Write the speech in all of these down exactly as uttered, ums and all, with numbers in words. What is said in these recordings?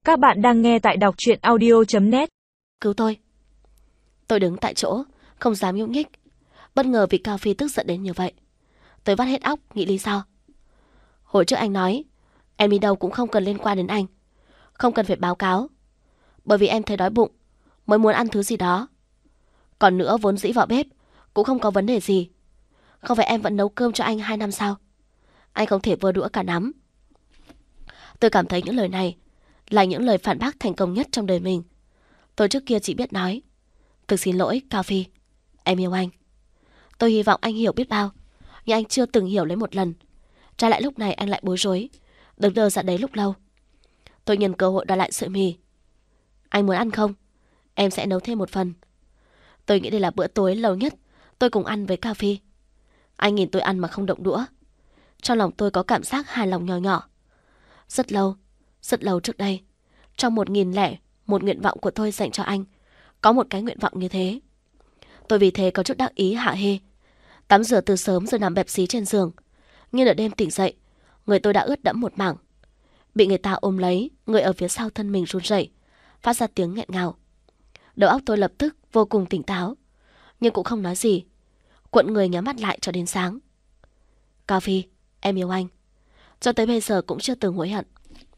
Các bạn đang nghe tại đọc truyện audio chấm net. Cứu tôi. Tôi đứng tại chỗ, không dám nhúc nhích. Bất ngờ vì Cao Phi tức giận đến như vậy. Tôi vắt hết óc nghĩ lý do. Hồi trước anh nói em đi đâu cũng không cần liên quan đến anh, không cần phải báo cáo, bởi vì em thấy đói bụng mới muốn ăn thứ gì đó. Còn nữa, vốn dĩ vào bếp cũng không có vấn đề gì. Không phải em vẫn nấu cơm cho anh hai năm sao? Anh không thể vơ đũa cả nắm. Tôi cảm thấy những lời này là những lời phản bác thành công nhất trong đời mình. Tôi trước kia chỉ biết nói thực xin lỗi Cao Phi, em yêu anh. Tôi hy vọng anh hiểu biết bao, nhưng anh chưa từng hiểu lấy một lần. Trái lại lúc này anh lại bối rối, đứng đơ ra đấy lúc lâu. Tôi nhân cơ hội đòi lại sợi mì. Anh muốn ăn không? Em sẽ nấu thêm một phần. Tôi nghĩ đây là bữa tối lâu nhất tôi cùng ăn với Cao Phi. Anh nhìn tôi ăn mà không động đũa. Trong lòng tôi có cảm giác hài lòng nhỏ nhỏ. Rất lâu, rất lâu trước đây, trong một nghìn lẻ một nguyện vọng của tôi dành cho anh, có một cái nguyện vọng như thế. Tôi vì thế có chút đắc ý hạ hê. Tắm rửa từ sớm rồi nằm bẹp xí trên giường. Nhưng ở đêm tỉnh dậy, người tôi đã ướt đẫm một mảng. Bị người ta ôm lấy, người ở phía sau thân mình run rẩy, phát ra tiếng nghẹn ngào. Đầu óc tôi lập tức vô cùng tỉnh táo, nhưng cũng không nói gì, cuộn người nhắm mắt lại cho đến sáng. Cao Phi, em yêu anh. Cho tới bây giờ cũng chưa từng hối hận.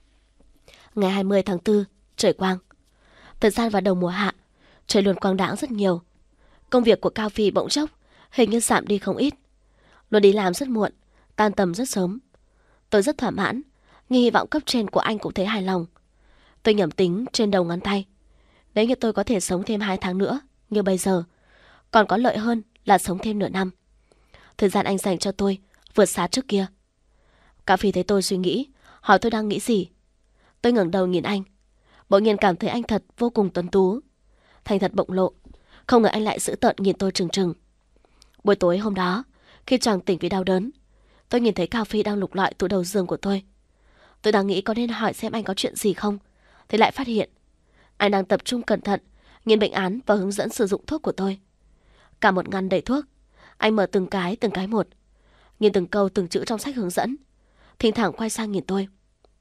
Ngày hai mươi tháng tư, trời quang. Thời gian vào đầu mùa hạ, trời luôn quang đãng rất nhiều. Công việc của Cao Phi bỗng chốc hình như giảm đi không ít. Luôn đi làm rất muộn, tan tầm rất sớm. Tôi rất thỏa mãn, nhưng hy vọng cấp trên của anh cũng thấy hài lòng. Tôi nhẩm tính trên đầu ngón tay, nếu như tôi có thể sống thêm hai tháng nữa như bây giờ, còn có lợi hơn là sống thêm nửa năm. Thời gian anh dành cho tôi vượt xa trước kia. Cao Phi thấy tôi suy nghĩ, hỏi tôi đang nghĩ gì. Tôi ngẩng đầu nhìn anh, bỗng nhiên cảm thấy anh thật vô cùng tuấn tú, thành thật bộc lộ. Không ngờ anh lại dữ tợn nhìn tôi trừng trừng. Buổi tối hôm đó, khi choàng tỉnh vì đau đớn, tôi nhìn thấy Cao Phi đang lục lọi tủ đầu giường của tôi. Tôi đang nghĩ có nên hỏi xem anh có chuyện gì không, thì lại phát hiện anh đang tập trung cẩn thận nhìn bệnh án và hướng dẫn sử dụng thuốc của tôi. Cả một ngăn đầy thuốc, anh mở từng cái từng cái một, nhìn từng câu từng chữ trong sách hướng dẫn, thỉnh thoảng quay sang nhìn tôi.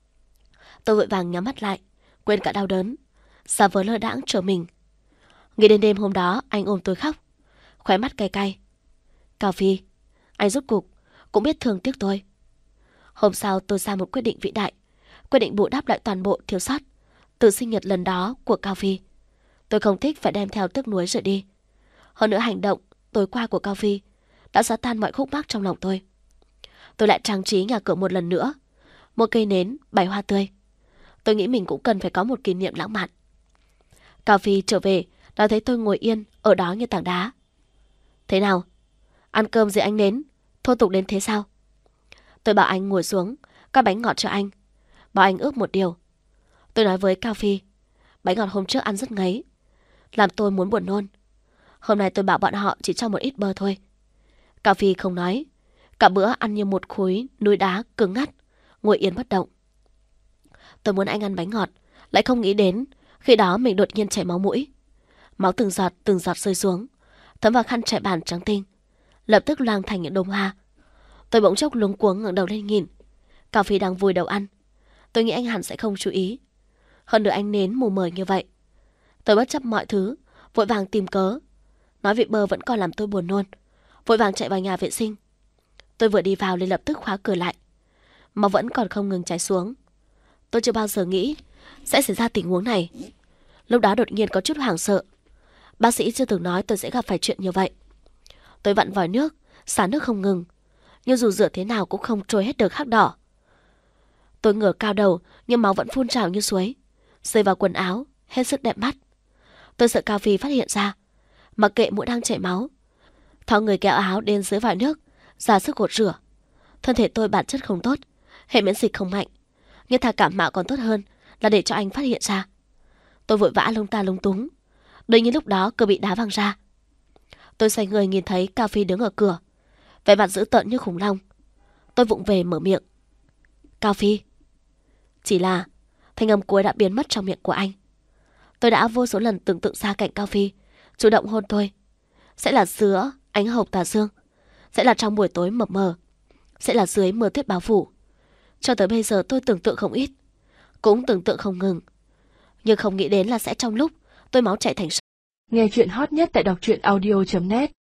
Tôi vội vàng nhắm mắt lại, quên cả đau đớn, giả vờ lơ đãng trở mình. Nghĩ đến đêm hôm đó anh ôm tôi khóc, khóe mắt cay cay. Cao Phi, anh rốt cục cũng biết thương tiếc tôi. Hôm sau tôi ra một quyết định vĩ đại, quyết định bù đắp lại toàn bộ thiếu sót từ sinh nhật lần đó của Cao Phi. Tôi không thích phải đem theo tiếc nuối rời đi. Hơn nữa, hành động tối qua của Cao Phi đã xóa tan mọi khúc mắc trong lòng tôi. Tôi lại trang trí nhà cửa một lần nữa, mua cây nến, bày hoa tươi. Tôi nghĩ mình cũng cần phải có một kỷ niệm lãng mạn. Cao Phi trở về đã thấy tôi ngồi yên ở đó như tảng đá. Thế nào? Ăn cơm dưới ánh nến thô tục đến thế sao? Tôi bảo anh ngồi xuống, cắt bánh ngọt cho anh, bảo anh ước một điều. Tôi nói với Cao Phi, bánh ngọt hôm trước ăn rất ngấy, làm tôi muốn buồn nôn. Hôm nay tôi bảo bọn họ chỉ cho một ít bơ thôi. Cao Phi không nói, cả bữa ăn như một khối núi đá cứng ngắt, ngồi yên bất động. Tôi muốn anh ăn bánh ngọt, lại không nghĩ đến khi đó mình đột nhiên chảy máu mũi. Máu từng giọt từng giọt rơi xuống, thấm vào khăn trải bàn trắng tinh, lập tức loang thành những đốm hoa. Tôi bỗng chốc luống cuống ngẩng đầu lên nhìn. Cao Phi đang vùi đầu ăn. Tôi nghĩ anh hẳn sẽ không chú ý. Hơn nữa anh nến mù mờ như vậy. Tôi bất chấp mọi thứ, vội vàng tìm cớ, nói vị bơ vẫn còn làm tôi buồn nôn, vội vàng chạy vào nhà vệ sinh. Tôi vừa đi vào liền lập tức khóa cửa lại. Máu vẫn còn không ngừng chảy xuống. Tôi chưa bao giờ nghĩ sẽ xảy ra tình huống này. Lúc đó đột nhiên có chút hoảng sợ. Bác sĩ chưa từng nói tôi sẽ gặp phải chuyện như vậy. Tôi vặn vòi nước, xả nước không ngừng, nhưng dù rửa thế nào cũng không trôi hết được hắc đỏ. Tôi ngửa cao đầu nhưng máu vẫn phun trào như suối, rơi vào quần áo, hết sức đẹp mắt. Tôi sợ Cao Phi phát hiện ra, mặc kệ mũi đang chảy máu, thò người kéo áo đến dưới vòi nước, ra sức gột rửa. Thân thể tôi bản chất không tốt, hệ miễn dịch không mạnh, nhưng thà cảm mạo còn tốt hơn là để cho anh phát hiện ra. Tôi vội vã lông ta lông túng, đột nhiên lúc đó cửa bị đá văng ra. Tôi xoay người nhìn thấy Cao Phi đứng ở cửa, vẻ mặt dữ tợn như khủng long. Tôi vụng về mở miệng. Cao Phi. Chỉ là thanh âm cuối đã biến mất trong miệng của anh. Tôi đã vô số lần tưởng tượng xa cảnh Cao Phi chủ động hôn tôi, sẽ là giữa ánh hồng tà dương, sẽ là trong buổi tối mập mờ, sẽ là dưới mưa tuyết bao phủ. Cho tới bây giờ tôi tưởng tượng không ít, cũng tưởng tượng không ngừng, Nhưng không nghĩ đến là sẽ trong lúc tôi máu chảy thành sông. Nghe chuyện hot nhất tại đọc truyện audio chấm net